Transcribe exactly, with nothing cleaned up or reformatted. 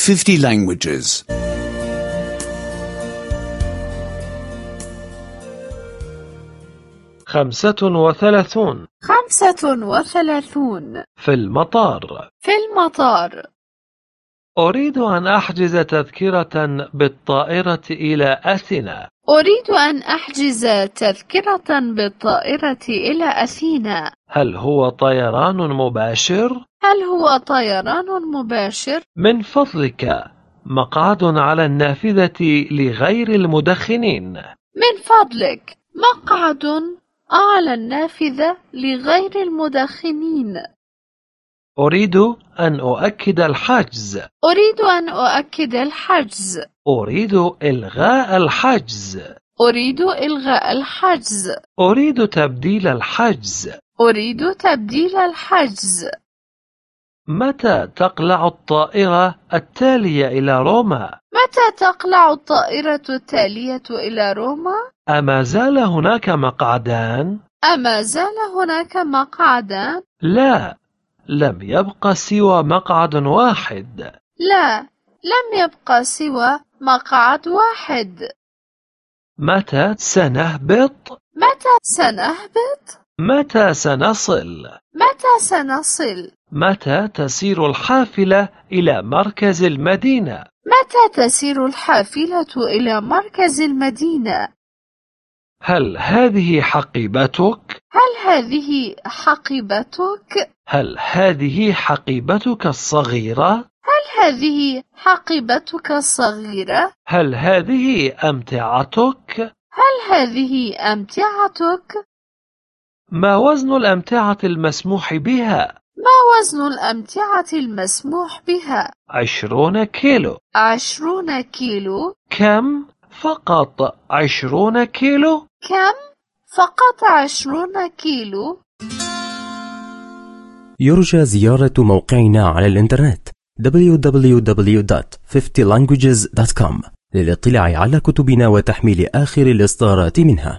fifty languages. خمسة وثلاثون. خمسة وثلاثون. في المطار. في المطار. أريد أن أحجز تذكرة بالطائرة إلى أثينا. أريد أن أحجز تذكرة بالطائرة إلى أثينا. هل هو طيران مباشر؟ هل هو طيران مباشر؟ من فضلك، مقعد على النافذة لغير المدخنين. من فضلك، مقعد على النافذة لغير المدخنين. أريد أن أؤكد الحجز. أريد أن أؤكد الحجز. أريد إلغاء الحجز. أريد إلغاء الحجز. أريد تبديل الحجز. أريد تبديل الحجز. متى تقلع الطائرة التالية إلى روما؟ متى تقلع الطائرة التالية إلى روما؟ أما زال هناك مقعدان؟ أما زال هناك مقعدان؟ لا، لم يبق سوى مقعد واحد. لا، لم يبق سوى مقعد واحد. متى سنهبط؟ متى سنهبط؟ متى سنصل؟ متى سنصل؟ متى تسير الحافلة إلى مركز المدينة؟ متى تسير الحافلة إلى مركز المدينة؟ هل هذه حقيبتك؟ هل هذه حقيبتك؟ هل هذه حقيبتك الصغيرة؟ هل هذه حقيبتك الصغيرة؟ هل هذه أمتعتك؟ هل هذه أمتعتك؟ ما وزن الأمتعة المسموح بها؟ ما وزن الأمتعة المسموح بها؟ عشرون كيلو. عشرون كيلو. كم؟ فقط عشرون كيلو. كم؟ فقط عشرون كيلو. يرجى زيارة موقعنا على الإنترنت دبليو دبليو دبليو دوت fifty languages دوت كوم للاطلاع على كتبنا وتحميل آخر الإصدارات منها.